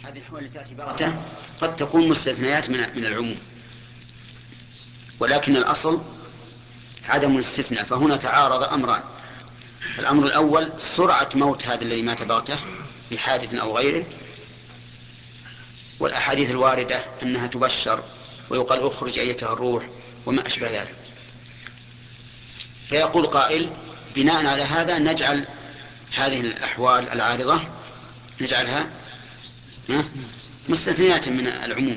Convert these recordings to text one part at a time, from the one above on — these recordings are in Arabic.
هذه الأحوال التي تأتي بغتة قد تكون مستثنيات من العموم، ولكن الأصل عدم الاستثناء. فهنا تعارض أمران: الأمر الأول سرعة موت هذا الذي مات بغتة بحادث أو غيره، والأحاديث الواردة أنها تبشر ويقال أخرج أيتها الروح وما أشبه ذلك. فيقول قائل: بناء على هذا نجعل هذه الأحوال العارضة نجعلها مستثنيات من العموم.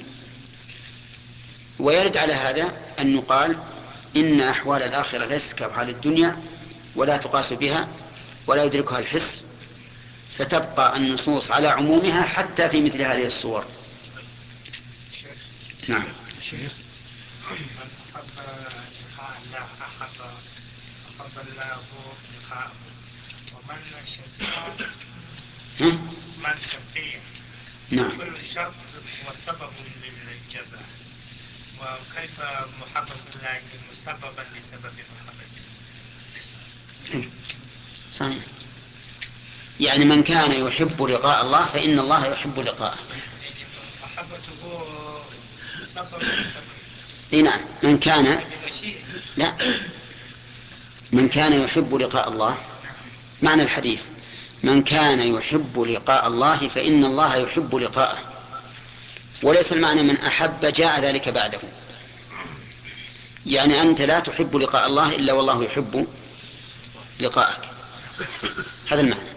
ويرد على هذا أن يقال إن أحوال الآخرة ليست كأحوال الدنيا ولا تقاس بها ولا يدركها الحس، فتبقى النصوص على عمومها حتى في مثل هذه الصور. نعم. الشيخ من أحب لقاء الله أحب الله لقاءه، ومن شقي من شقي نعم. كل الشر هو سبب للجزاء، وكيف محبة الله مسببا لسبب محبته؟ صحيح. يعني من كان يحب لقاء الله فإن الله يحب لقاءه. محبته سبب لسبب. نعم. من كان يحب لقاء الله، معنى الحديث من كان يحب لقاء الله فإن الله يحب لقاءه، وليس المعنى من أحب جاء ذلك بعده. يعني أنت لا تحب لقاء الله إلا والله يحب لقاءك، هذا المعنى.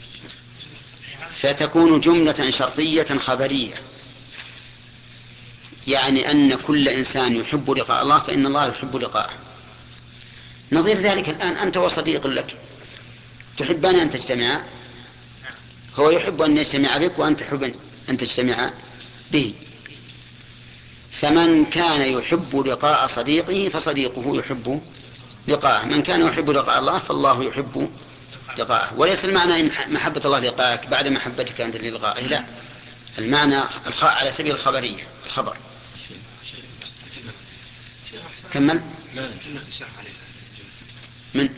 فتكون جملة شرطية خبرية، يعني أن كل إنسان يحب لقاء الله فإن الله يحب لقاءه. نظير ذلك الآن أنت وصديق لك تحبان أن تجتمعا، هو يحب أن يجتمع بك وأنت تحب أن تجتمع به. فمن كان يحب لقاء صديقه فصديقه يحب لقاءه، من كان يحب لقاء الله فالله يحب لقاءه. وليس المعنى إن محبة الله لقاءك بعد محبتك أنت للقائه، لا، المعنى الخاء على سبيل الخبرية، الخبر. كمل. من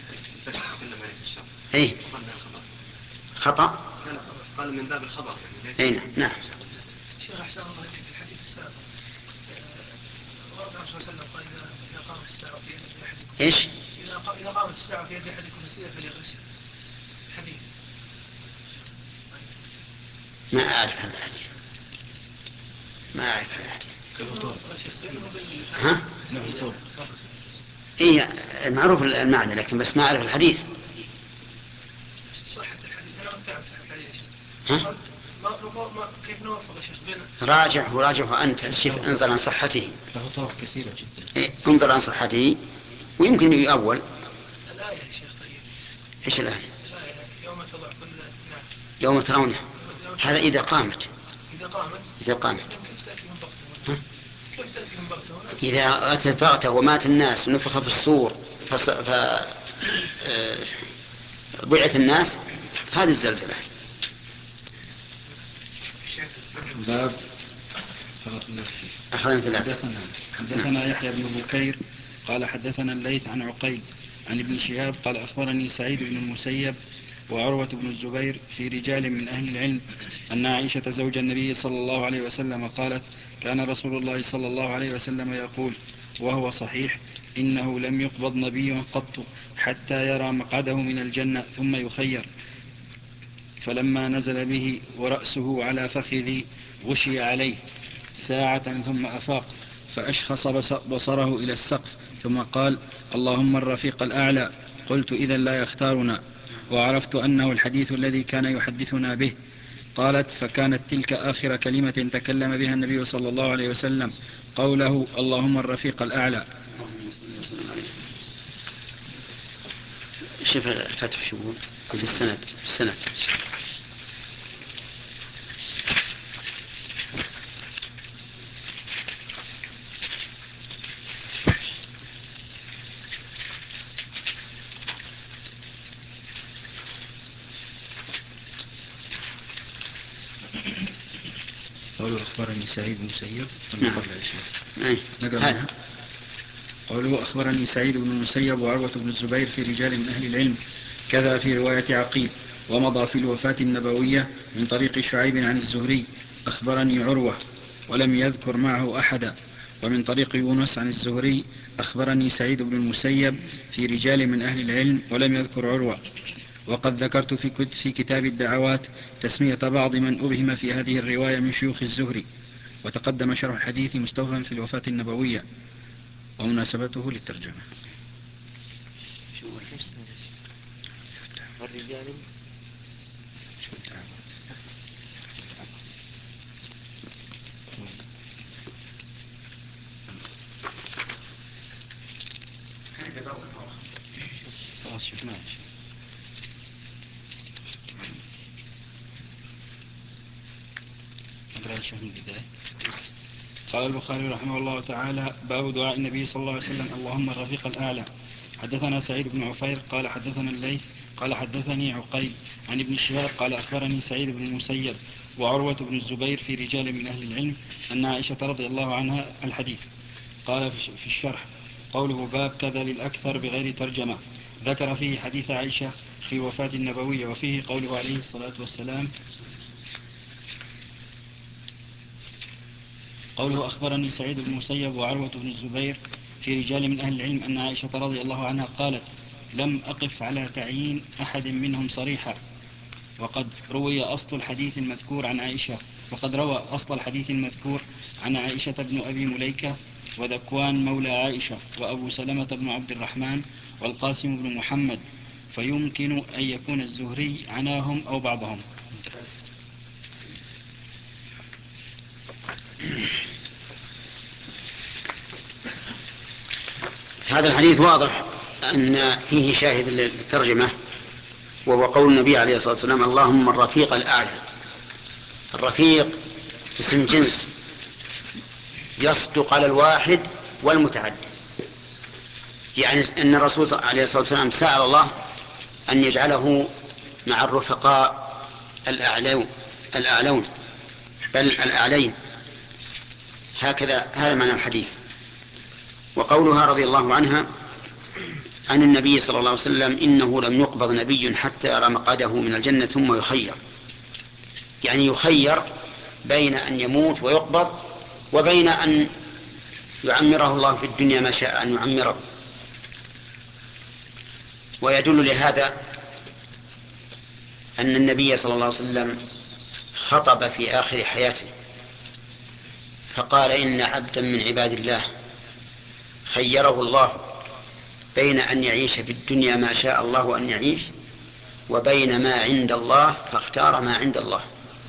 ايه خطأ قال من باب الخبر يعني نعم. شيخ أحسن الله في الحديث السابق ورد الرسول صلى الله عليه وسلم قال إذا قامت الساعة في يد أحدكم ايش؟ إذا قامت الساعة في يد أحدكم فسيلة فليغسل. الحديث ما أعرف هذا الحديث، ما أعرف هذا الحديث. ها؟ إيه معروف المعنى لكن بس ما أعرف الحديث. صحة الحديث أنا أتكلم صحة الحديث. ها؟ كيف نوفق يا شيخ بين راجعه أنت شوف، انظر عن صحته. له طرق كثيرة جدا. إيه انظر عن صحته ويمكن يؤول. الآية يا شيخ. طيب إيش الآية؟ الآية يوم تضع كل نعم يوم ترونه، هذا إذا قامت. إذا قامت كيف تأتيهم بغتة؟ كيف تأتيهم بغتة؟ إذا أتت بغتة ومات الناس ونفخ في الصور ضيعت الناس، هذه الزلزلة. باب أخذنا ثلاثة. حدثنا يحيى بن بكير قال حدثنا الليث عن عقيل عن ابن شهاب قال أخبرني سعيد بن المسيب وعروة بن الزبير في رجال من أهل العلم أن عائشة زوج النبي صلى الله عليه وسلم قالت كان رسول الله صلى الله عليه وسلم يقول وهو صحيح إنه لم يقبض نبي قط حتى يرى مقعده من الجنة ثم يخير، فلما نزل به ورأسه على فخذي غشي عليه ساعة ثم أفاق فأشخص بصره إلى السقف ثم قال اللهم الرفيق الأعلى. قلت إذن لا يختارنا، وعرفت أنه الحديث الذي كان يحدثنا به. قالت فكانت تلك آخر كلمة تكلم بها النبي صلى الله عليه وسلم قوله اللهم الرفيق الأعلى. شوف الفتح شبون في السند قالوا أخبرني سعيد بن مسيب. قالوا أخبرني سعيد بن مسيب وعروة بن الزبير في رجال من أهل العلم كذا في رواية عقيل. ومضى في الوفاة النبوية من طريق شعيب عن الزهري أخبرني عروة ولم يذكر معه أحدا، ومن طريق يونس عن الزهري أخبرني سعيد بن المسيب في رجال من أهل العلم ولم يذكر عروة. وقد ذكرت في كتاب الدعوات تسمية بعض من أبهم في هذه الرواية من شيوخ الزهري، وتقدم شرح الحديث مستوفا في الوفاة النبوية ومناسبته للترجمة. خلاص شفناه. قال البخاري رحمه الله تعالى: باب دعاء النبي صلى الله عليه وسلم اللهم الرفيق الأعلى. حدثنا سعيد بن عفير قال حدثنا الليث قال حدثني عقيل عن ابن شهاب قال أخبرني سعيد بن المسيب وعروة بن الزبير في رجال من أهل العلم أن عائشة رضي الله عنها الحديث. قال في الشرح: قوله باب كذا للأكثر بغير ترجمة، ذكر فيه حديث عائشة في الوفاة النبوية، وفيه قوله عليه الصلاة والسلام: قوله أخبرني سعيد بن المسيب وعروة بن الزبير في رجال من أهل العلم أن عائشة رضي الله عنها قالت: لم أقف على تعيين أحد منهم صريحا. وقد روى أصل الحديث المذكور عن عائشة بن أبي مليكة وذكوان مولى عائشة وأبو سلمة بن عبد الرحمن والقاسم بن محمد، فيمكن أن يكون الزهري عناهم أو بعضهم. هذا الحديث واضح أن فيه شاهد للترجمة، وهو قول النبي عليه الصلاة والسلام: اللهم الرفيق الأعلى. الرفيق اسم جنس يصدق على الواحد والمتعدد، يعني أن الرسول عليه الصلاة والسلام سأل الله أن يجعله مع الرفقاء الأعلون بل الأعلين، هكذا هذا معنى الحديث. وقولها رضي الله عنها عن النبي صلى الله عليه وسلم: إنه لم يقبض نبي حتى يرى مقعده من الجنة ثم يخير، يعني يخير بين أن يموت ويقبض وبين أن يعمره الله في الدنيا ما شاء أن يعمره. ويدل لهذا أن النبي صلى الله عليه وسلم خطب في آخر حياته فقال: إن عبدا من عباد الله خيره الله بين أن يعيش في الدنيا ما شاء الله أن يعيش وبين ما عند الله فاختار ما عند الله.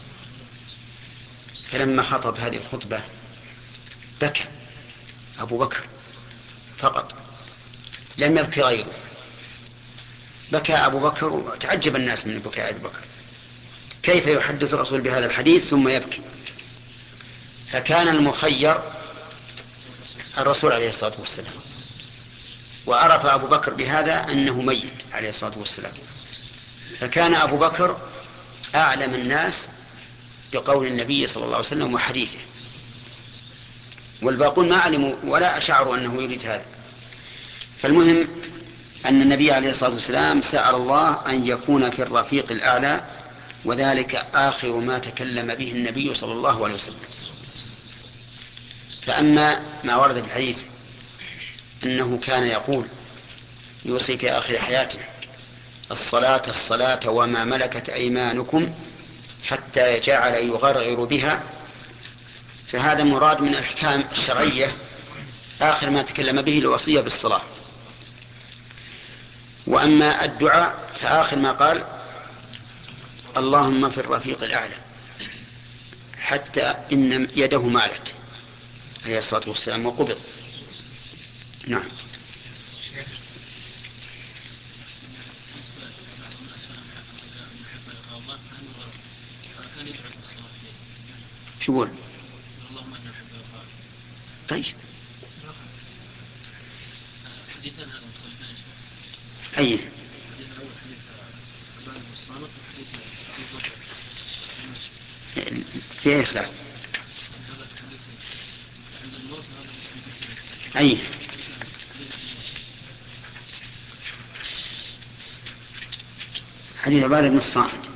فلما خطب هذه الخطبة بكى أبو بكر فقط، لم يبكي غيره. بكى أبو بكر وتعجب الناس من بكاء أبو بكر، كيف يحدث الرسول بهذا الحديث ثم يبكي؟ فكان المخير الرسول عليه الصلاة والسلام، وعرف أبو بكر بهذا أنه ميت عليه الصلاة والسلام، فكان أبو بكر أعلم الناس بقول النبي صلى الله عليه وسلم وحديثه، والباقون ما علموا ولا أشعروا أنه يريد هذا. فالمهم أن النبي عليه الصلاة والسلام سأل الله أن يكون في الرفيق الأعلى، وذلك آخر ما تكلم به النبي صلى الله عليه وسلم. فأما ما ورد في الحديث أنه كان يقول يوصي في آخر حياته: الصلاة وما ملكت أيمانكم، حتى جعل يغرغر بها، فهذا مراد من الأحكام الشرعية آخر ما تكلم به الوصية بالصلاة. وأما الدعاء فآخر ما قال: اللهم في الرفيق الأعلى، حتى إن يده مالت عليه الصلاة والسلام وقبض. نعم. شو يقول؟ طيب أي فيه إخلاف. أي حديث عبادة بن الصامت.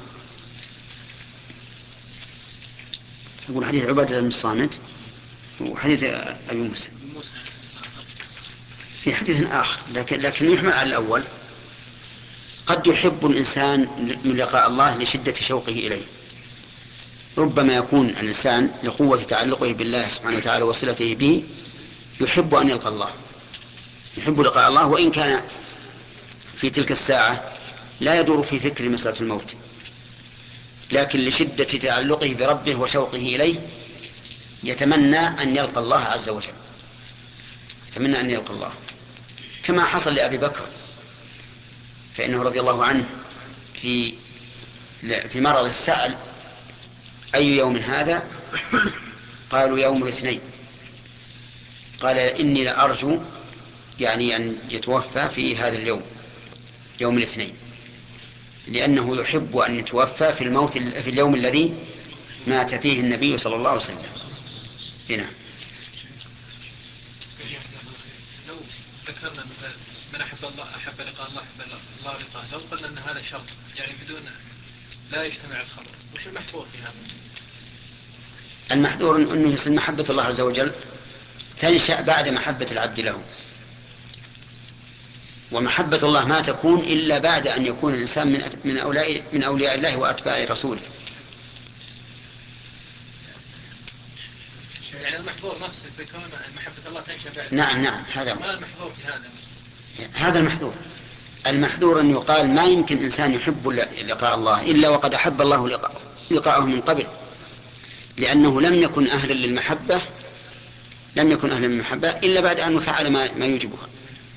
يقول حديث عبادة بن الصامت وحديث أبي موسى في حديث آخر، لكن يحمل على الأول. قد يحب الإنسان من لقاء الله لشدة شوقه إليه. ربما يكون الإنسان لقوة تعلقه بالله سبحانه وتعالى وصلته به يحب أن يلقى الله، يحب لقاء الله، وإن كان في تلك الساعة لا يدور في فكر مسألة الموت، لكن لشدة تعلقه بربه وشوقه إليه يتمنى أن يلقى الله عز وجل، يتمنى أن يلقى الله، كما حصل لأبي بكر، فإنه رضي الله عنه في مرض السأل أي يوم هذا؟ قالوا يوم الاثنين. قال إني لأرجو يعني أن يتوفى في هذا اليوم، يوم الاثنين، لأنه يحب أن يتوفى في اليوم الذي مات فيه النبي صلى الله عليه وسلم. هنا لو ذكرنا مثلا من أحب الله أحب لقاء الله أحب الله لقاءه، لو قلنا أن هذا شرط يعني بدون لا يجتمع الخبر، وش المحظور في هذا؟ المحظور أنه يصل محبة الله عز وجل تنشأ بعد محبة العبد له، ومحبة الله ما تكون إلا بعد أن يكون الإنسان من أولياء الله وأتباع رسوله. يعني المحظور نفسه بيكون محبة الله تنشأ بعد. نعم هذا ما المحظور في هذا؟ هذا المحظور أن يقال ما يمكن إنسان يحب لقاء الله إلا وقد أحب الله لقاءه من قبل، لأنه لم يكن أهلا للمحبة إلا بعد أن فعل ما يوجبها.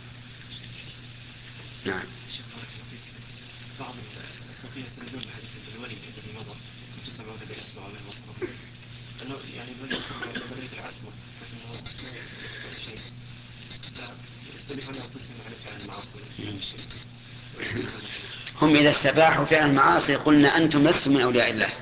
نعم. بعض الصوفية يستندون بحديث الولي الذي مضى كنت سمعون بالأسماء ومن وصفه أنه يعني الولي يسمى ببرية العصمة، يستبيحون أنفسهم على فعل المعاصي. هم إذا استباحوا فعل المعاصي قلنا أنتم لستم من أولياء الله.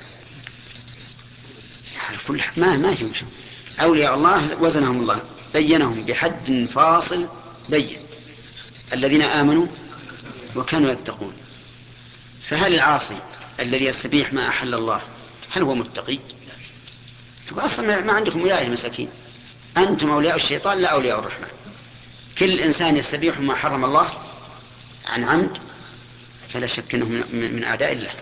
كل ما يمشي. أولياء الله وزنهم الله، بينهم بحد فاصل بين: الذين آمنوا وكانوا يتقون. فهل العاصي الذي يستبيح ما أحل الله هل هو متقي؟ أصلا ما عندكم ولاية مساكين، أنتم أولياء الشيطان لا أولياء الرحمن. كل إنسان يستبيح ما حرم الله عن عمد فلا شك أنه من أعداء الله.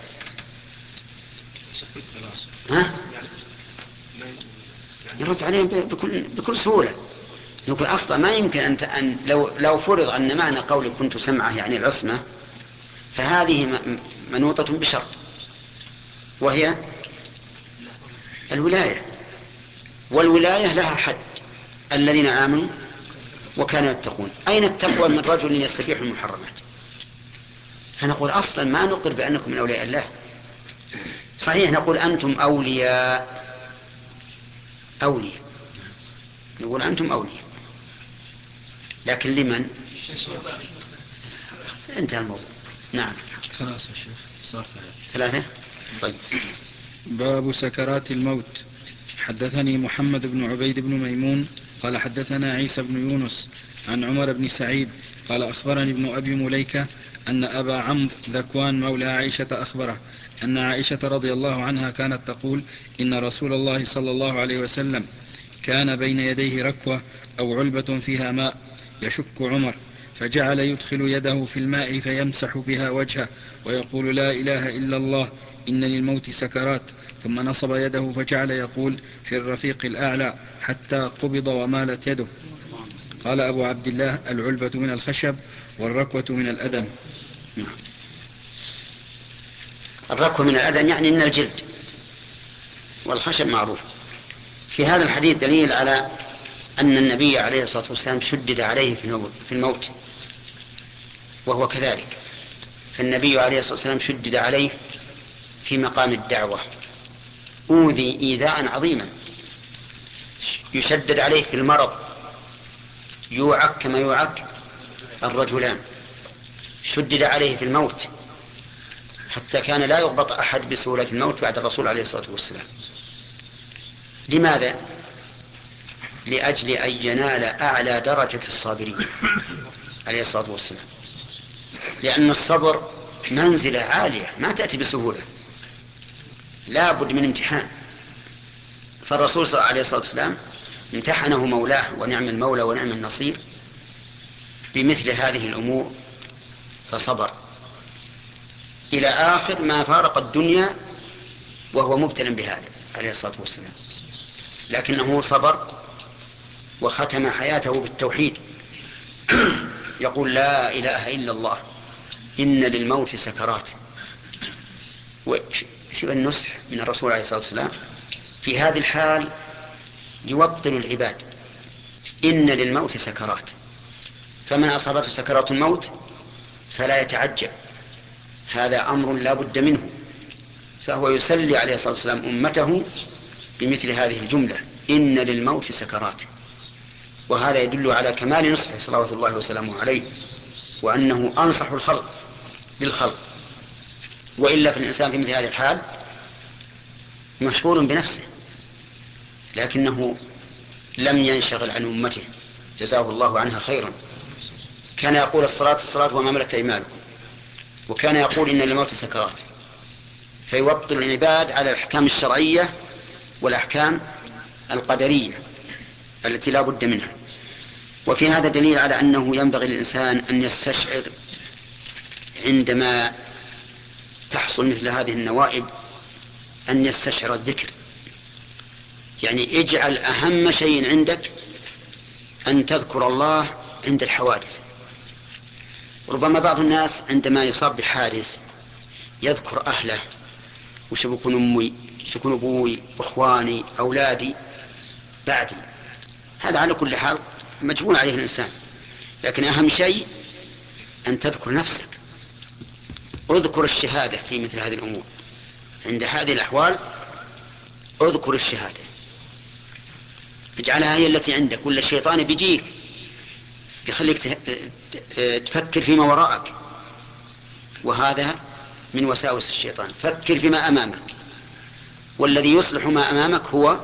يرد عليهم بكل سهولة. نقول أصلا ما يمكن أن لو فرض أن معنى قول كنت سمعه يعني العصمة، فهذه منوطة بشرط، وهي الولاية، والولاية لها حد: الذين آمنوا وكانوا يتقون. أين التقوى من رجل يستبيح المحرمات؟ فنقول أصلا ما نقر بأنكم من أولياء الله. صحيح نقول أنتم أولياء، نقول أنتم أولياء، لكن لمن؟ انتهى الموضوع. نعم. خلاص يا شيخ صار 3. طيب. باب سكرات الموت. حدثني محمد بن عبيد بن ميمون قال حدثنا عيسى بن يونس عن عمر بن سعيد قال أخبرني ابن أبي مليكة أن أبا عمرو ذكوان مولى عائشة أخبره أن عائشة رضي الله عنها كانت تقول: إن رسول الله صلى الله عليه وسلم كان بين يديه ركوة أو علبة فيها ماء يشك عمر، فجعل يدخل يده في الماء فيمسح بها وجهه ويقول: لا إله إلا الله، إن للموت سكرات. ثم نصب يده فجعل يقول: في الرفيق الأعلى، حتى قبض ومالت يده. قال أبو عبد الله: العلبة من الخشب والركوة من الأدم. الركوة من الأدم يعني من الجلد، والخشب معروف. في هذا الحديث دليل على أن النبي عليه الصلاة والسلام شدد عليه في الموت، وهو كذلك. فالنبي عليه الصلاة والسلام شدد عليه في مقام الدعوة، أوذي إيذاء عظيما، يشدد عليه في المرض، يوعك كما يوعك الرجلان، شدد عليه في الموت حتى كان لا يغبط أحد بسهولة الموت بعد الرسول عليه الصلاة والسلام. لماذا؟ لأجل أن ينال أعلى درجة الصابرين عليه الصلاة والسلام، لأن الصبر منزلة عالية ما تأتي بسهولة، لا بد من امتحان. فالرسول صلى الله عليه والسلام امتحنه مولاه ونعم المولى ونعم النصير بمثل هذه الأمور فصبر إلى آخر ما فارق الدنيا وهو مبتلى بهذا عليه الصلاة والسلام، لكنه صبر وختم حياته بالتوحيد. يقول لا إله إلا الله إن للموت سكرات. وشوف النصح من الرسول عليه الصلاة والسلام في هذه الحال يوطن العباد. إن للموت سكرات، فمن أصابته سكرات الموت فلا يتعجب، هذا أمر لا بد منه. فهو يسلي عليه الصلاة والسلام أمته بمثل هذه الجملة إن للموت سكرات. وهذا يدل على كمال نصحه صلوات الله وسلامه عليه، وأنه أنصح الخلق بالخلق. وإلا فالإنسان في مثل هذه الحال مشغول بنفسه، لكنه لم ينشغل عن أمته جزاه الله عنها خيرا. كان يقول الصلاة وما ملكت أيمانكم، وكان يقول إن للموت سكرات، فيوطن العباد على الأحكام الشرعية والأحكام القدرية التي لا بد منها. وفي هذا دليل على أنه ينبغي للإنسان أن يستشعر عندما تحصل مثل هذه النوائب أن يستشعر الذكر. يعني اجعل أهم شيء عندك أن تذكر الله عند الحوادث. ربما بعض الناس عندما يصاب بحادث يذكر أهله، وش بكون أمي، وش بكون أبوي، أخواني، أولادي، بعدي. هذا على كل حال مجبول عليه الإنسان، لكن أهم شيء أن تذكر نفسك. اذكر الشهادة في مثل هذه الأمور، عند هذه الأحوال اذكر الشهادة، اجعلها هي التي عندك. ولا الشيطان بيجيك يخليك تفكر فيما وراءك، وهذا من وساوس الشيطان. فكر فيما أمامك، والذي يصلح ما أمامك هو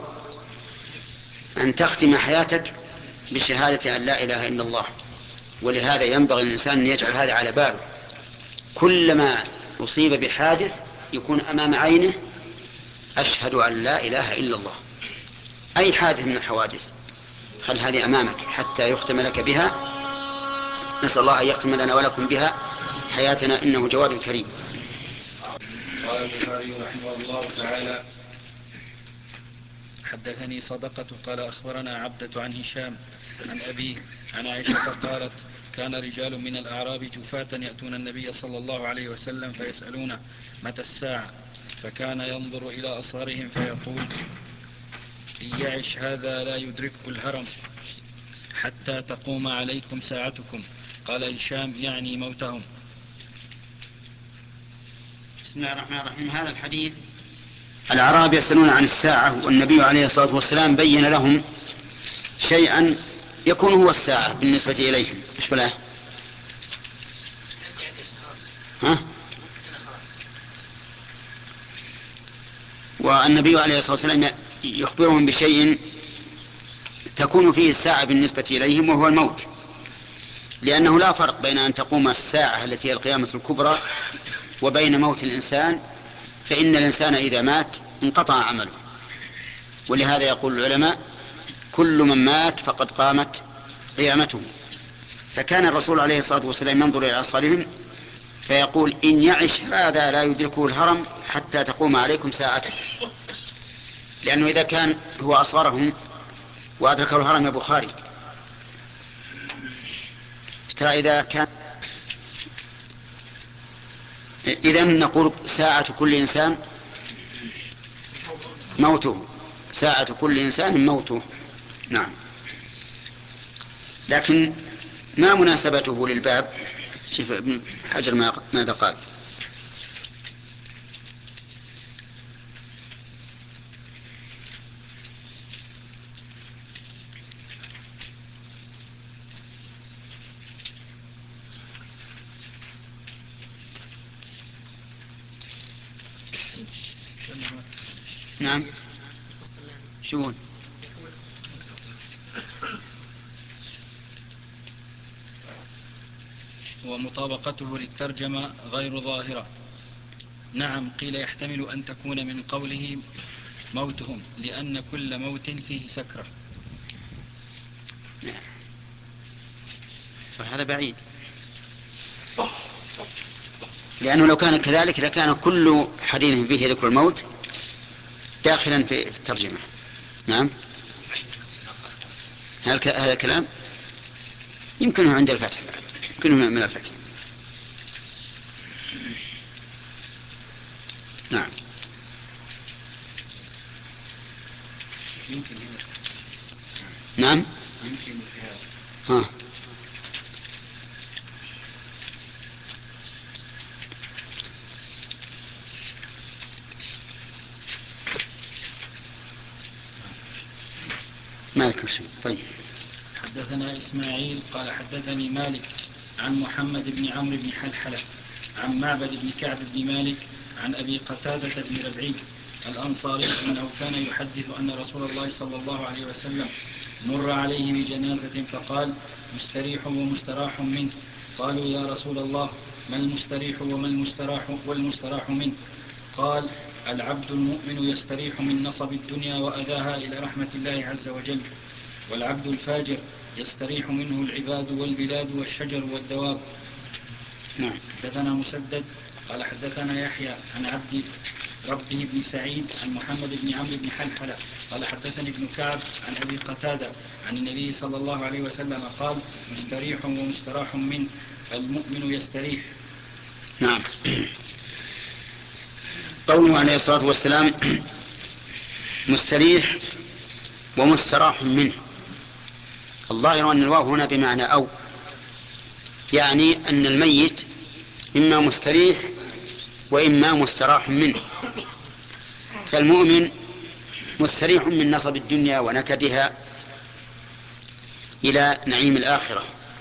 أن تختم حياتك بشهادة أن لا إله إلا الله. ولهذا ينبغي الإنسان أن يجعل هذا على باله، كلما أصيب بحادث يكون أمام عينه أشهد أن لا إله إلا الله. أي حادث من الحوادث خل هذه أمامك حتى يختم لك بها. نسأل الله أن يختم لنا ولكم بها حياتنا إنه جواد كريم. قال البخاري رحمه الله تعالى: حدثني صدقة قال أخبرنا عبدة عن هشام عن أبيه عن عائشة قالت: كان رجال من الأعراب جفاة يأتون النبي صلى الله عليه وسلم فيسألونه متى الساعة، فكان ينظر إلى أصغرهم فيقول: إن يعش هذا لا يدركه الهرم حتى تقوم عليكم ساعتكم. قال هشام: يعني موتهم. بسم الله الرحمن الرحيم. هذا الحديث الأعراب يسألون عن الساعة، والنبي عليه الصلاة والسلام بين لهم شيئا يكون هو الساعة بالنسبة إليهم. إيش بلاه؟ والنبي عليه الصلاة والسلام يخبرهم بشيء تكون فيه الساعة بالنسبة إليهم وهو الموت، لأنه لا فرق بين أن تقوم الساعة التي هي القيامة الكبرى وبين موت الإنسان، فإن الإنسان إذا مات انقطع عمله. ولهذا يقول العلماء: كل من مات فقد قامت قيامته. فكان الرسول عليه الصلاة والسلام ينظر إلى أصغرهم فيقول: إن يعش هذا لا يدركه الهرم حتى تقوم عليكم ساعته. لأنه إذا كان هو أصغرهم وأدركه الهرم يا بخاري، ترى إذا كان إذن نقول ساعة كل إنسان موته، ساعة كل إنسان موته. نعم. لكن ما مناسبته للباب؟ شوف ابن حجر ماذا قال: نعم شون ومطابقته للترجمة غير ظاهرة. نعم، قيل يحتمل أن تكون من قوله موتهم، لأن كل موت فيه سكرة. فهذا بعيد، لأنه لو كان كذلك لكان كل حديث فيه ذكر الموت داخلا في الترجمة. نعم، هذا الكلام يمكنه عند الفتح، يمكنه من الفتح. نعم، يمكن نعم، يمكن في هذا. ما أذكر شيء. طيب. حدثنا إسماعيل قال حدثني مالك عن محمد بن عمرو بن حلحلة عن معبد بن كعب بن مالك عن أبي قتادة بن ربعي الأنصاري أنه كان يحدث أن رسول الله صلى الله عليه وسلم مر عليه بجنازة فقال: مستريح ومستراح منه. قالوا: يا رسول الله، ما المستريح وما والمستراح منه؟ قال: العبد المؤمن يستريح من نصب الدنيا وأذاها إلى رحمة الله عز وجل، والعبد الفاجر يستريح منه العباد والبلاد والشجر والدواب. نعم. حدثنا مسدد قال حدثنا يحيى عن عبد ربه بن سعيد عن محمد بن عمرو بن حلحلة قال حدثني ابن كعب عن أبي قتادة عن النبي صلى الله عليه وسلم قال: مستريح ومستراح منه، المؤمن يستريح. نعم. قوله عليه الصلاة والسلام مستريح ومستراح منه، الظاهر أن الواو هنا بمعنى أو، يعني أن الميت إما مستريح وإما مستراح منه. فالمؤمن مستريح من نصب الدنيا ونكدها إلى نعيم الآخرة،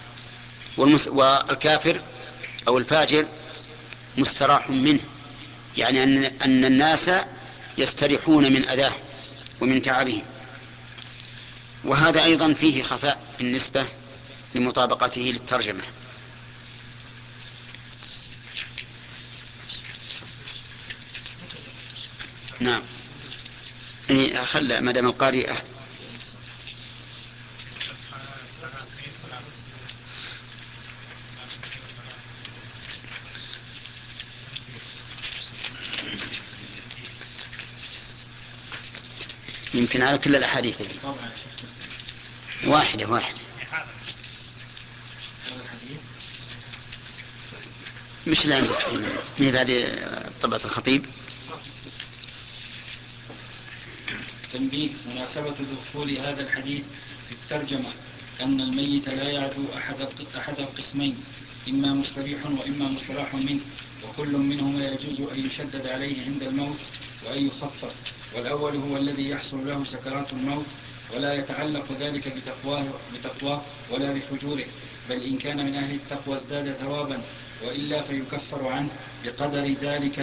والكافر أو الفاجر مستراح منه، يعني أن الناس يستريحون من أذاه ومن تعبه. وهذا أيضا فيه خفاء بالنسبة لمطابقته للترجمة. نعم، خلى مدام القارئ يمكن على كل الأحاديث واحدة مش اللي عندك من بعد طبعة الخطيب. تنبيه: مناسبة دخول هذا الحديث في الترجمة أن الميت لا يعدو أحد القسمين، إما مستريح وإما مستراح منه، وكل منهما يجوز أن يشدد عليه عند الموت وأن يخفف. والأول هو الذي يحصل له سكرات الموت، ولا يتعلق ذلك بتقواه ولا بفجوره، بل إن كان من أهل التقوى ازداد ثوابا، وإلا فيكفر عنه بقدر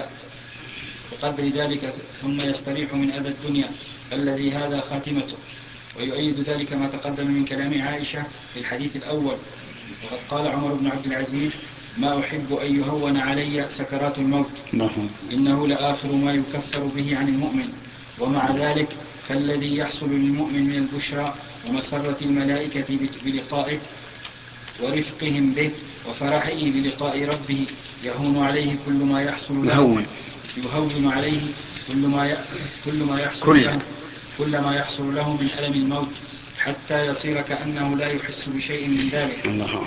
ذلك ثم يستريح من أذى الدنيا الذي هذا خاتمته. ويؤيد ذلك ما تقدم من كلام عائشة في الحديث الأول: وقد قال عمر بن عبد العزيز: ما أحب أن يهون علي سكرات الموت، إنه لآخر ما يكفر به عن المؤمن. ومع ذلك فالذي يحصل للمؤمن من البشرى ومسرة الملائكة بلقائه ورفقهم به وفرحه بلقاء ربه يهون عليه كل ما يحصل له، يهون عليه كل ما يحصل له من ألم الموت، حتى يصير كأنه لا يحس بشيء من ذلك. الله.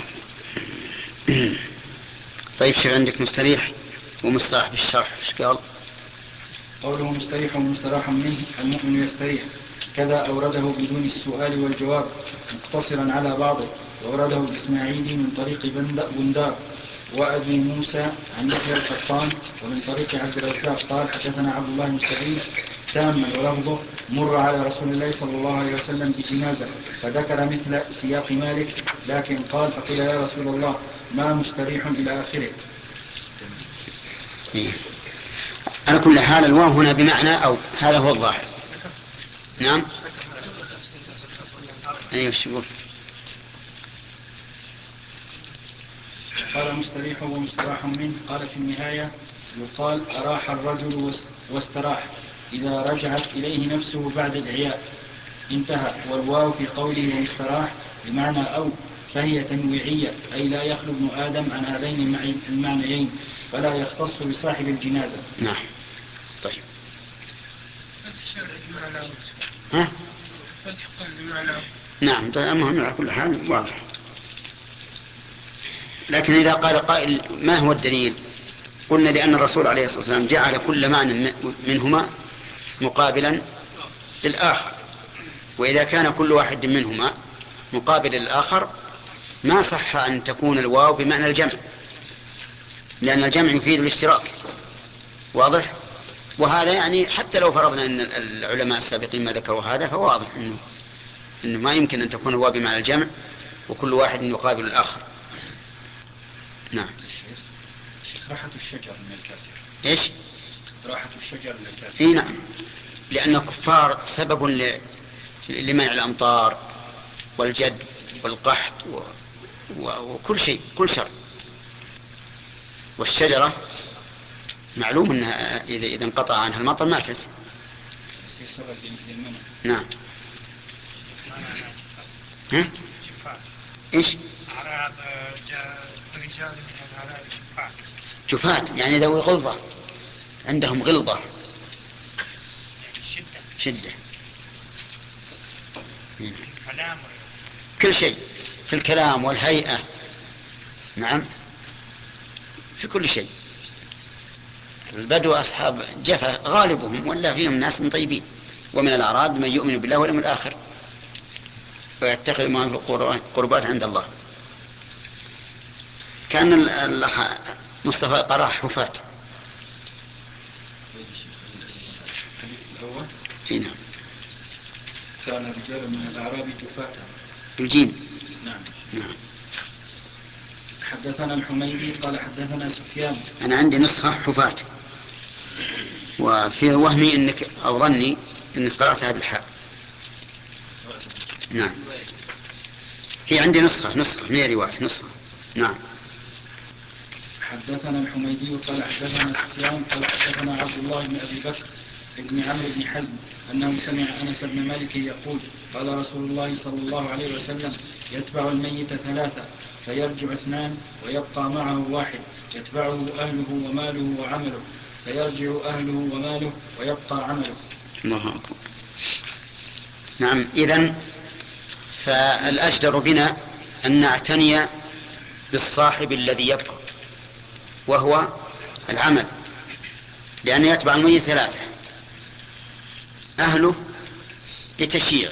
طيب، شو عندك مستريح ومستراح بالشرح؟ ايش قال؟ قوله مستريح ومستراح منه، المؤمن يستريح، كذا أورده بدون السؤال والجواب مقتصرا على بعضه، وأورده الإسماعيلي من طريق بندار وأبي موسى عن يحيى القطان ومن طريق عبد الرزاق قال حدثنا عبد الله بن سعيد تاما ولفظه: مر على رسول الله صلى الله عليه وسلم بجنازة، فذكر مثل سياق مالك، لكن قال: فقيل يا رسول الله ما مستريح إلى آخره. على كل حال الواو هنا بمعنى أو، هذا هو الظاهر. نعم. أيوة، شو قال مستريح ومستراح منه. قال في النهاية يقال أراح الرجل واستراح إذا رجعت إليه نفسه بعد العياء. انتهى. والواو في قوله ومستراح بمعنى أو، فهي تنويعية، أي لا يخلو ابن آدم عن هذين المعنيين، فلا يختص بصاحب الجنازة. نعم. طيب. فتح ها؟ بمعنى نعم. المهم على كل حال واضح. لكن إذا قال قائل ما هو الدليل؟ قلنا لأن الرسول عليه الصلاة والسلام جعل كل معنى منهما مقابلا للآخر، وإذا كان كل واحد منهما مقابل للآخر ما صح أن تكون الواو بمعنى الجمع، لأن الجمع يفيد الاشتراك. واضح؟ وهذا يعني حتى لو فرضنا أن العلماء السابقين ما ذكروا هذا فواضح أنه ما يمكن أن تكون الواو بمعنى الجمع وكل واحد يقابل الآخر. نعم. الشيخ راحة الشجر من الكافر. إيش؟ راحة الشجر من الكافر. إيه نعم، لأن الكفار سبب لمنع الأمطار والجد والقحط وكل شيء، كل شر. والشجرة معلوم أنها إذا انقطع عنها المطر ماتت. يصير سبب للمنع. نعم. ها؟ إيش؟ أعراب رجال من الأعراب شفاة. جفاة يعني ذوي غلظة، عندهم غلظة، شدة. كلام كل شيء في الكلام والهيئة. نعم، في كل شيء. البدو أصحاب جفا غالبهم، ولا فيهم ناس طيبين. ومن الأعراب من يؤمن بالله واليوم الآخر ويتخذ ما في القربات عند الله. كان الأخ مصطفى قرأ حفاة. الحديث الأول. نعم. كان رجال من الأعراب جفاة. الجيم. نعم. نعم. حدثنا الحميدي قال حدثنا سفيان. أنا عندي نسخة حفاة، وفي وهمي إنك أو ظني إنك قرأتها بالحاء. نعم. هي عندي نسخة من رواية نسخة. نعم. حدثنا الحميدي قال حدثنا سفيان قال حدثنا عبد الله بن أبي بكر بن عمرو بن حزم أنه سمع أنس بن مالك يقول قال رسول الله صلى الله عليه وسلم يتبع الميت 3 فيرجع 2 ويبقى معه 1 يتبعه أهله وماله وعمله فيرجع أهله وماله ويبقى عمله. الله أكبر. نعم. إذن فالأجدر بنا أن نعتني بالصاحب الذي يبقى وهو العمل، لأن يتبع الميت 3: أهله لتشييعه،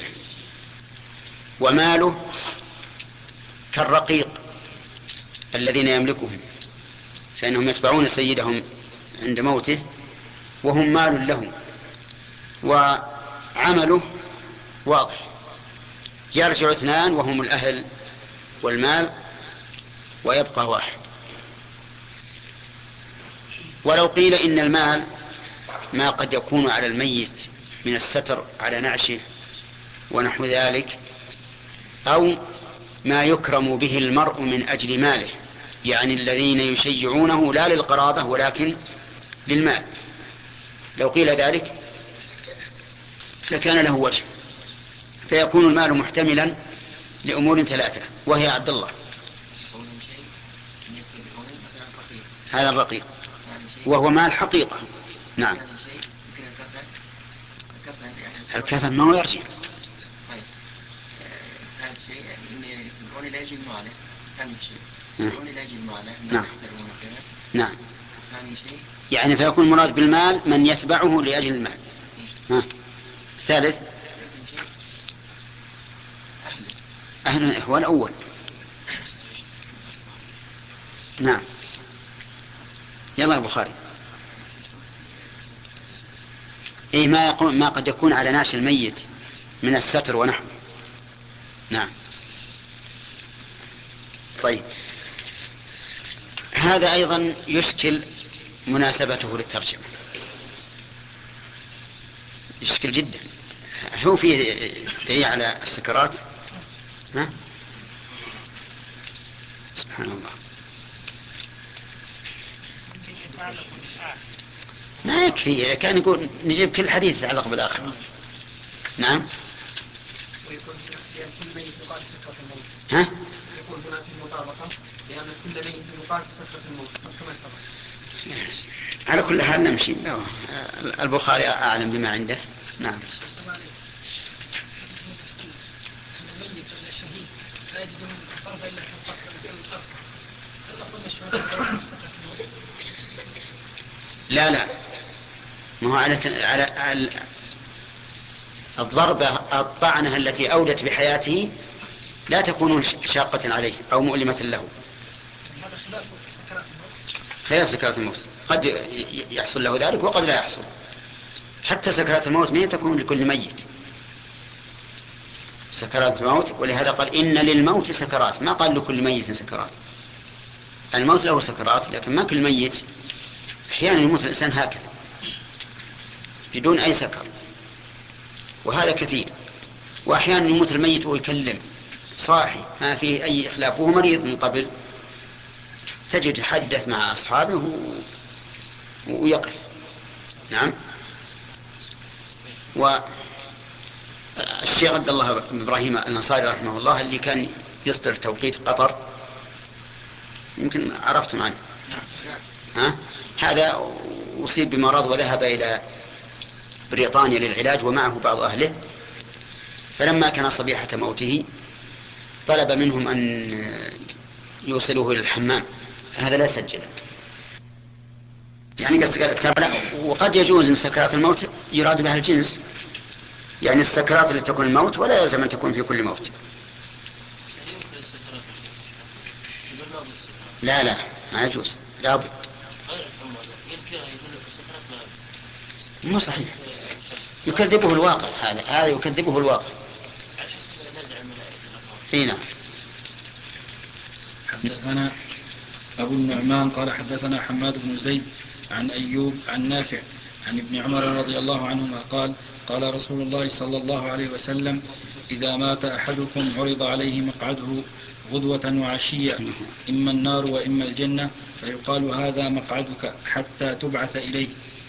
وماله كالرقيق الذين يملكهم فإنهم يتبعون سيدهم عند موته وهم مال لهم، وعمله واضح يرجع 2 وهم الأهل والمال ويبقى 1. ولو قيل إن المال ما قد يكون على الميت من الستر على نعشه ونحو ذلك، أو ما يكرم به المرء من أجل ماله، يعني الذين يشيعونه لا للقرابة ولكن للمال، لو قيل ذلك لكان له وجه، فيكون المال محتملا لأمور 3 وهي عبد الله. هذا الرقيق وهو مال حقيقة. نعم. الكفن ما هو يرجع. ثالث شيء إن يستمعون إلى أجل ماله. ثاني شيء يستمعون إلى أجل ماله. نعم. نعم. ثاني شيء يعني فيكون مراد بالمال من يتبعه لأجل المال. ثالث أهل هو الأول. نعم. يلا البخاري. إيه ما قد يكون على نعش الميت من الستر ونحوه. نعم. طيب، هذا أيضا يشكل مناسبته للترجمة، يشكل جدا. هو فيه دليل على السكرات؟ سبحان الله. ما يكفي، كان يقول نجيب كل حديث يتعلق بالآخر. نعم. ويكون كل ميت يقال سكرة الموت. ها؟ يقول هنا في المطابقة لأن كل ميت يقال سكرة الموت كما سبق. على كل حال نمشي. البخاري أعلم بما عنده. نعم. الميت ولا الشهيد لا يجدون الضرب الا في القصر القرص، هل نقول الشهداء يدخلون في سكرة الموت؟ لا ما هو على الضربة الطعنة التي أودت بحياته لا تكون شاقة عليه أو مؤلمة له. هذا خلاف سكرات الموت. خلاف سكرات الموت، قد يحصل له ذلك وقد لا يحصل. حتى سكرات الموت ما تكون لكل ميت سكرات الموت، ولهذا قال إن للموت سكرات، ما قال لكل ميت سكرات. الموت له سكرات لكن ما كل ميت. أحيانا يموت الإنسان هكذا بدون أي سكر، وهذا كثير. وأحيانا يموت الميت ويكلم صاحي ما فيه أي إخلاف وهو مريض من قبل، تجد يتحدث مع أصحابه ويقف. نعم. والشيخ عبد الله بن إبراهيم الأنصاري رحمه الله اللي كان يصدر توقيت قطر، يمكن عرفتم عنه. ها؟ هذا أصيب بمرض وذهب إلى بريطانيا للعلاج ومعه بعض أهله، فلما كان صبيحة موته طلب منهم أن يوصلوه إلى الحمام. هذا لا سجل يعني وقد يجوز أن سكرات الموت يراد بها الجنس، يعني السكرات التي تكون الموت ولا يلزم أن تكون في كل موت. لا ما يجوز، لا بد. مو صحيح، يكذبه الواقع. هذا يكذبه الواقع فينا. حدثنا أبو النعمان قال حدثنا حماد بن زيد عن أيوب عن نافع عن ابن عمر رضي الله عنهما قال قال رسول الله صلى الله عليه وسلم إذا مات أحدكم عرض عليه مقعده غدوة وعشية إما النار وإما الجنة فيقال هذا مقعدك حتى تبعث إليه.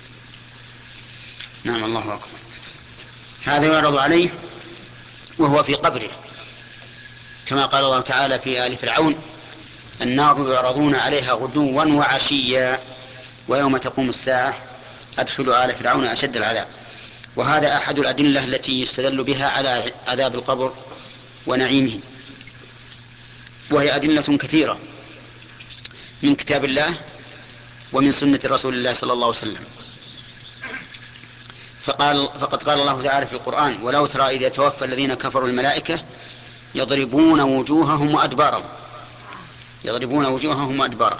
نعم. الله أكبر. هذا يعرض عليه وهو في قبره، كما قال الله تعالى في آل فرعون النار يعرضون عليها غدوا وعشيا ويوم تقوم الساعة أدخلوا آل فرعون أشد العذاب. وهذا أحد الأدلة التي يستدل بها على عذاب القبر ونعيمه، وهي أدلة كثيرة من كتاب الله ومن سنة رسول الله صلى الله عليه وسلم. فقد قال الله تعالى في القرآن ولو ترى إذا توفى الذين كفروا الملائكة يضربون وجوههم وأدبارهم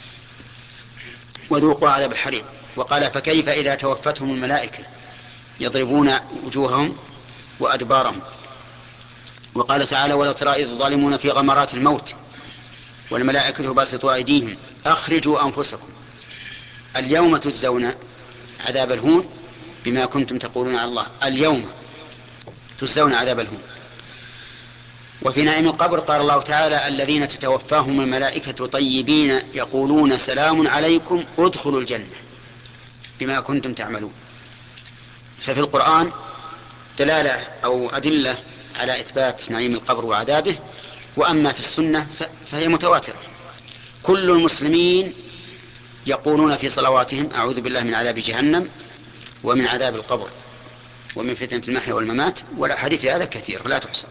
وذوقوا عذاب الحريق. وقال فكيف إذا توفتهم الملائكة يضربون وجوههم وأدبارهم. وقال تعالى ولو ترى إذ الظالمون في غمرات الموت والملائكة باسطوا أيديهم أخرجوا أنفسكم اليوم تجزون عذاب الهون بما كنتم تقولون على الله. اليوم تجزون عذاب الهون. وفي نعيم القبر قال الله تعالى الذين تتوفاهم الملائكة طيبين يقولون سلام عليكم ادخلوا الجنة بما كنتم تعملون. ففي القرآن دلالة أو أدلة على إثبات نعيم القبر وعذابه. وأما في السنة فهي متواترة. كل المسلمين يقولون في صلواتهم أعوذ بالله من عذاب جهنم ومن عذاب القبر ومن فتنة المحيا والممات، والأحاديث هذا كثير لا تحصى.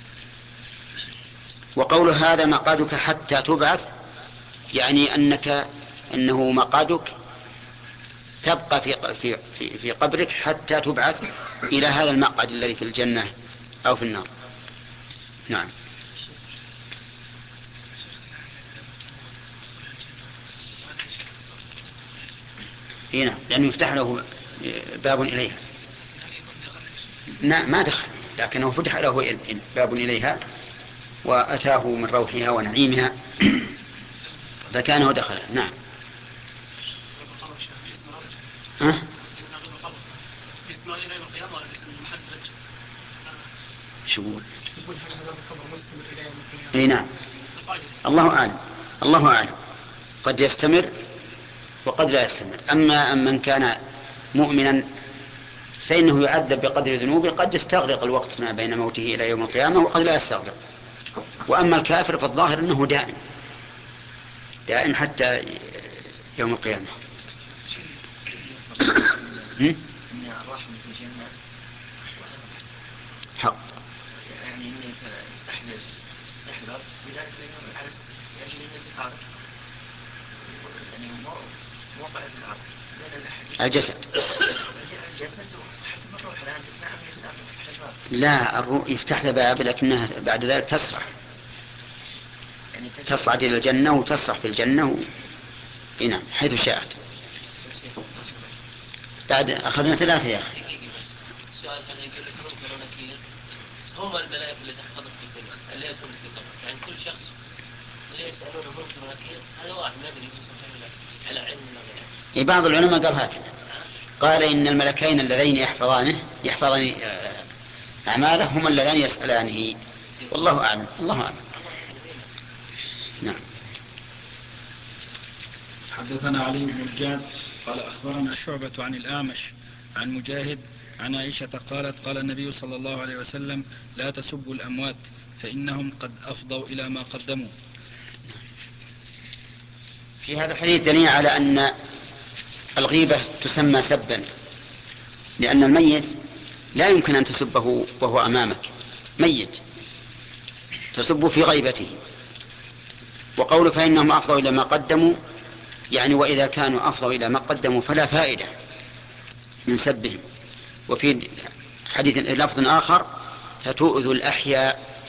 وقول هذا مقعدك حتى تبعث يعني أنه مقعدك تبقى في قبرك حتى تبعث إلى هذا المقعد الذي في الجنة أو في النار. نعم. هنا لأنه يفتح له باب إليها. ما دخل لكنه فتح له باب إليها وأتاه من روحها ونعيمها فكانه دخل. نعم. شو نعم. الله أعلم قد يستمر وقد لا يستمر. أما من كان مؤمنا فإنه يعذب بقدر ذنوبه، قد يستغرق الوقت ما بين موته إلى يوم القيامة وقد لا يستغرق. وأما الكافر فالظاهر أنه دائم حتى يوم القيامة. إن الرحمة في الجنة حق. يعني إني تحذر بذلك لأنه على يعني إنه في الأرض، يعني موقع في الأرض لأن الأحاديث الجسد حسب الروح الآن نعم يفتح الباب. لا، الروح يفتح له باب لكنها بعد ذلك تسرح، يعني تصعد إلى الجنة وتسرح في الجنة نعم حيث شاءت. بعد أخذنا 3 يا أخي. السؤال هذا يقول لك منكر ونكير هم الملائكة اللي تحفظك في الدنيا اللي يكون في قبرك، يعني كل شخص اللي يسألونه منكر ونكير هذا واحد ما يدري على علم الله. بعض العلماء قال هكذا، قال إن الملكين اللذين يحفظان أعماله هم اللذين يسألانه، والله أعلم. الله أعلم. نعم. حدثنا علي بن الجاد قال أخبرنا شعبة عن الأعمش عن مجاهد عن عائشة قالت قال النبي صلى الله عليه وسلم لا تسبوا الأموات فإنهم قد أفضوا إلى ما قدموا. في هذا الحديث دليل على أن الغيبة تسمى سبا، لأن الميت لا يمكن أن تسبه وهو أمامك ميت، تسب في غيبته. وقول فإنهم أفضوا إلى ما قدموا يعني وإذا كانوا أفضوا إلى ما قدموا فلا فائدة من سبهم. وفي حديث لفظ آخر فتؤذوا الأحياء.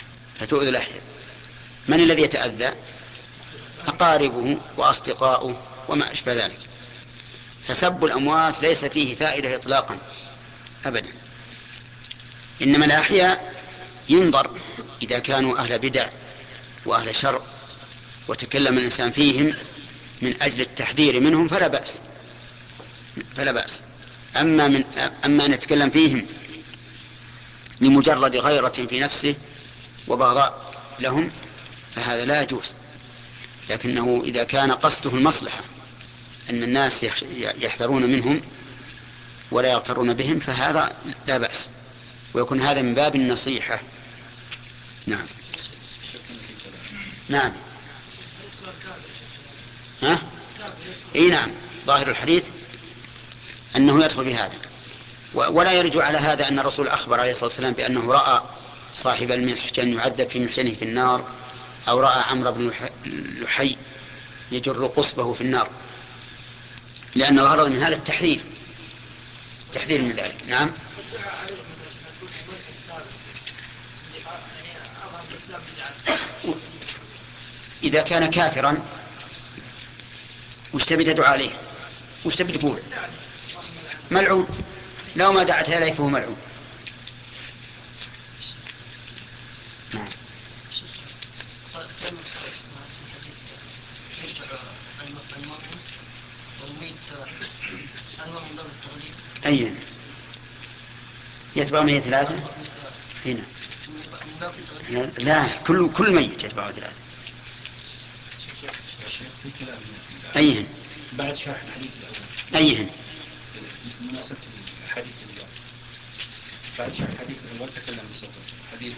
من الذي يتأذى؟ أقاربه وأصدقاؤه وما أشبه ذلك. فسب الأموات ليس فيه فائدة إطلاقا أبدا، إنما الأحياء ينظر إذا كانوا أهل بدع وأهل شر وتكلم الإنسان فيهم من أجل التحذير منهم فلا بأس. أما أن يتكلم فيهم لمجرد غيرة في نفسه وبغضاء لهم فهذا لا يجوز. لكنه إذا كان قصده المصلحة أن الناس يحذرون منهم ولا يغترون بهم فهذا لا بأس، ويكون هذا من باب النصيحة. نعم. نعم. نعم، ظاهر الحديث أنه يدخل بهذا، ولا يرجع على هذا أن الرسول أخبر عليه الصلاة والسلام بأنه رأى صاحب المحجن يعذب في محجنه في النار، أو رأى عمرو بن لحي يجر قصبه في النار، لأن الغرض من هذا التحذير من ذلك. نعم. إذا كان كافرا وش تبي تدعو عليه؟ وش تبي تقول؟ ملعون، لو ما دعت إليه فهو ملعون. نعم. أين يتبع 103 هنا؟ لا، كل ميت يتبع 3. أيهن؟ بعد شرح الحديث الأول. أيهن؟ مناسبة الحديث الأول. بعد شرح الحديث الأول تكلم بصوته. حديث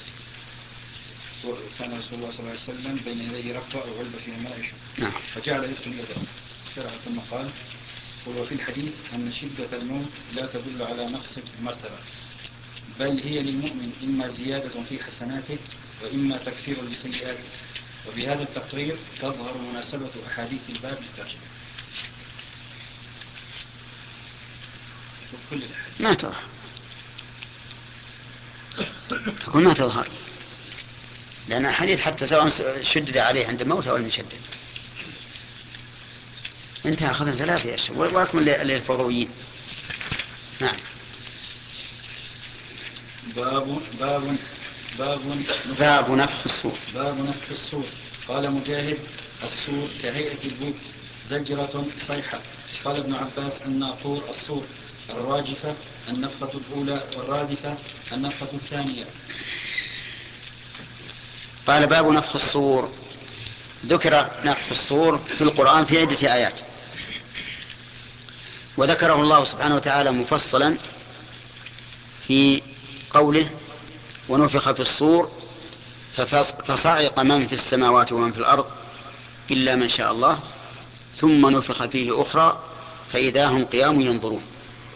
كان رسول الله صلى الله عليه وسلم بين يديه ركوة أو علبة فيها ماء يشرب، فجعل يدخل يده شرع ثم قال وفي الحديث أن شدة الموت لا تدل على نقص المرتبة، بل هي للمؤمن إما زيادة في حسناته وإما تكفير بسيئاته. وبهذا التقرير تظهر مناسبة أحاديث الباب للترجمة. كل الأحاديث ما تظهر، تقول ما تظهر، لأن الحديث حتى سواء شدد عليه عند الموت أو المشدد. انتهى، أخذنا 3 يا شيخ، وأكمل للفضويين. نعم. باب نفخ الصور. باب نفخ الصور. قال مجاهد الصور كهيئة البوق، زجرة صيحة. قال ابن عباس الناقور الصور، الراجفة النفخة الأولى، والرادفة النفخة الثانية. قال باب نفخ الصور. ذكر نفخ الصور في القرآن في عدة آيات، وذكره الله سبحانه وتعالى مفصلا في قوله ونفخ في الصور فصعق من في السماوات ومن في الأرض إلا من شاء الله ثم نفخ فيه أخرى فإذا هم قيام ينظرون.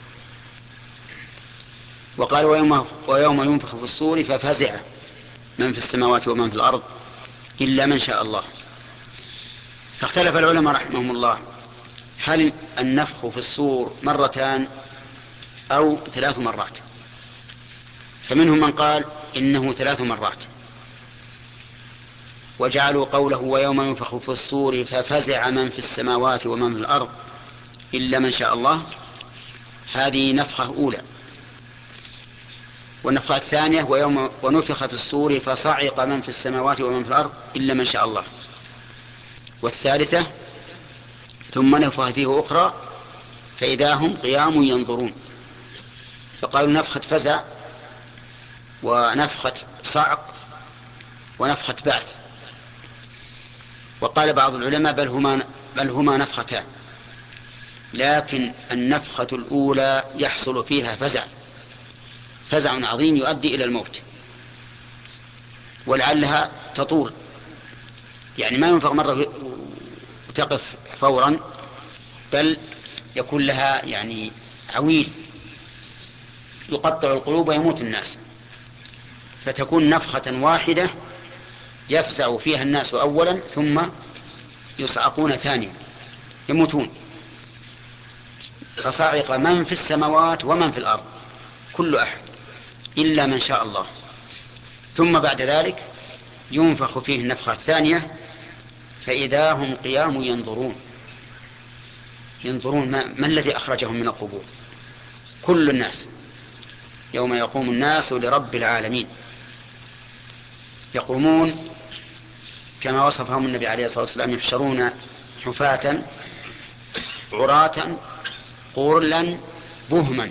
وقال ويوم ينفخ في الصور ففزع من في السماوات ومن في الأرض إلا من شاء الله. فاختلف العلماء رحمهم الله هل النفخ في الصور مرتان أو 3 مرات؟ فمنهم من قال إنه 3 مرات، وجعلوا قوله ويوم ينفخ في الصور ففزع من في السماوات ومن في الأرض إلا من شاء الله هذه نفخة أولى. والنفخة الثانية ويوم ونفخ في الصور فصعق من في السماوات ومن في الأرض إلا من شاء الله. والثالثة ثم نفخ فيه أخرى فإذا هم قيام ينظرون. فقالوا نفخة فزع ونفخة صعق ونفخة بعث. وقال بعض العلماء بل هما نفختان، لكن النفخة الأولى يحصل فيها فزع عظيم يؤدي إلى الموت، ولعلها تطول، يعني ما ينفخ مرة وتقف فورا، بل يكون لها يعني عويل يقطع القلوب ويموت الناس. فتكون نفخة واحدة يفزع فيها الناس أولا ثم يصعقون ثانيا يموتون. فصعق من في السماوات ومن في الأرض كل أحد إلا من شاء الله. ثم بعد ذلك ينفخ فيه النفخة الثانية فإذا هم قيام ينظرون ما الذي أخرجهم من القبور. كل الناس يوم يقوم الناس لرب العالمين يقومون كما وصفهم النبي عليه الصلاة والسلام يحشرون حفاة عراة غرلا بهما.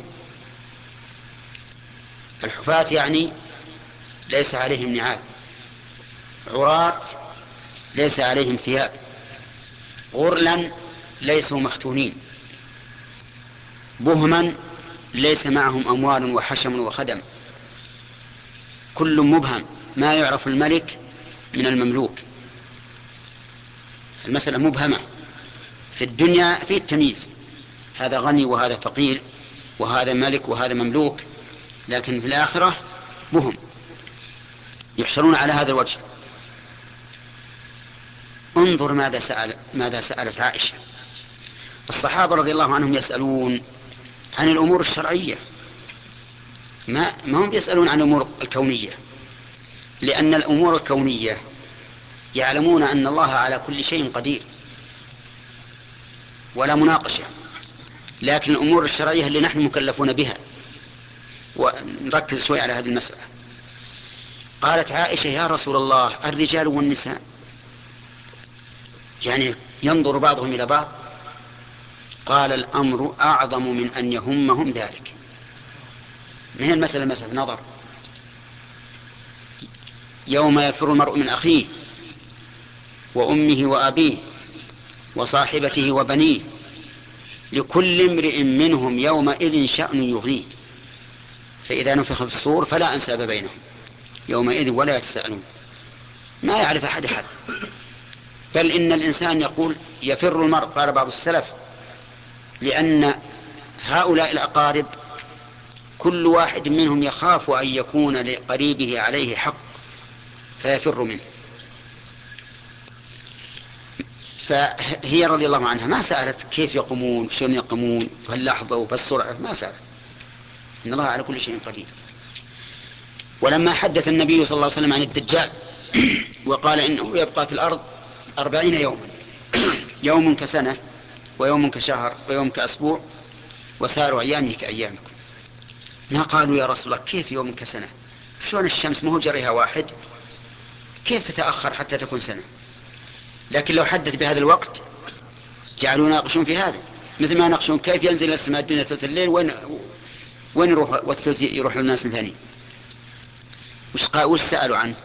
الحفاة يعني ليس عليهم نعال، عراة ليس عليهم ثياب، غرلا ليسوا مختونين، بهما ليس معهم أموال وحشم وخدم. كل مبهم ما يعرف الملك من المملوك. المسألة مبهمة. في الدنيا في التمييز، هذا غني وهذا فقير وهذا ملك وهذا مملوك، لكن في الآخرة بهم يحشرون على هذا الوجه. انظر ماذا سألت عائشة. الصحابة رضي الله عنهم يسألون عن الأمور الشرعية، ما هم يسألون عن الأمور الكونية، لأن الأمور الكونية يعلمون أن الله على كل شيء قدير ولا مناقشة. لكن الأمور الشرعية اللي نحن مكلفون بها، ونركز شوي على هذه المسألة. قالت عائشة يا رسول الله الرجال والنساء يعني ينظر بعضهم إلى بعض؟ قال الأمر أعظم من أن يهمهم ذلك. ما هي المسألة مسألة نظر. يوم يفر المرء من أخيه وأمه وأبيه وصاحبته وبنيه لكل امرئ منهم يومئذ شأن يغنيه فإذا نفخ في الصور فلا أنساب بينهم يومئذ ولا يتساءلون. ما يعرف أحد بل إن الإنسان يقول يفر المرء، قال بعض السلف، لأن هؤلاء الأقارب كل واحد منهم يخاف أن يكون لقريبه عليه حق فيفر منه. فهي رضي الله عنها ما سألت كيف يقومون شلون يقومون فاللحظة وبالسرعة، ما سألت، إن الله على كل شيء قدير. ولما حدث النبي صلى الله عليه وسلم عن الدجال وقال إنه يبقى في الأرض 40 يوما، يوم كسنة ويوم كشهر ويوم كأسبوع وسائر أيامه كأيامكم، ما قالوا يا رسول الله كيف يوم كسنة؟ شلون الشمس ما هو جريها واحد، كيف تتأخر حتى تكون سنة؟ لكن لو حدث بهذا الوقت جعلوا يناقشون في هذا، مثل ما يناقشون كيف ينزل السماء الدنيا ثلث الليل وين يروح والثلث يروح للناس ثاني. وش سألوا عنه؟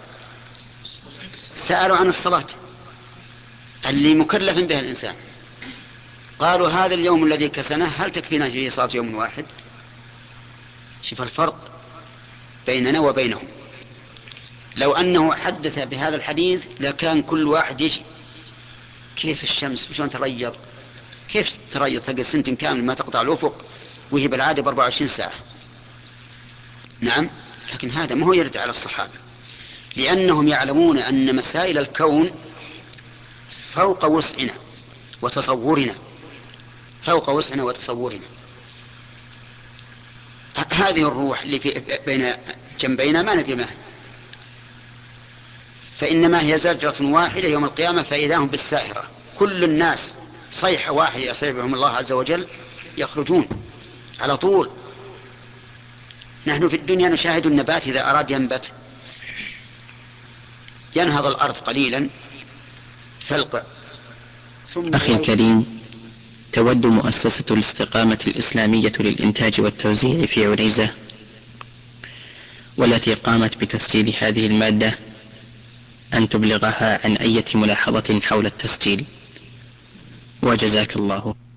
سألوا عن الصلاة اللي مكلف بها الإنسان. قالوا هذا اليوم الذي كسنه هل تكفينا فيه صلاة يوم واحد؟ شوف الفرق بيننا وبينهم. لو أنه حدث بهذا الحديث لكان كل واحد يجي كيف الشمس وشون تريض، كيف تريض تقل سنة كامل ما تقطع الأفق وهي بالعادة ب24 ساعة. نعم، لكن هذا ما هو يرد على الصحابة، لأنهم يعلمون أن مسائل الكون فوق وسعنا وتصورنا، فوق وسعنا وتصورنا. هذه الروح اللي في بين جنبينا ما ندري ما هي، فإنما هي زجرة واحدة يوم القيامة فإذا هم بالساهرة، كل الناس صيحة واحدة يصيبهم الله عز وجل يخرجون على طول. نحن في الدنيا نشاهد النبات إذا أراد ينبت ينهض الأرض قليلا فلقع. أخي الكريم، تود مؤسسة الاستقامة الإسلامية للإنتاج والتوزيع في عنيزة والتي قامت بتسجيل هذه المادة أن تبلغها عن أي ملاحظة حول التسجيل، وجزاك الله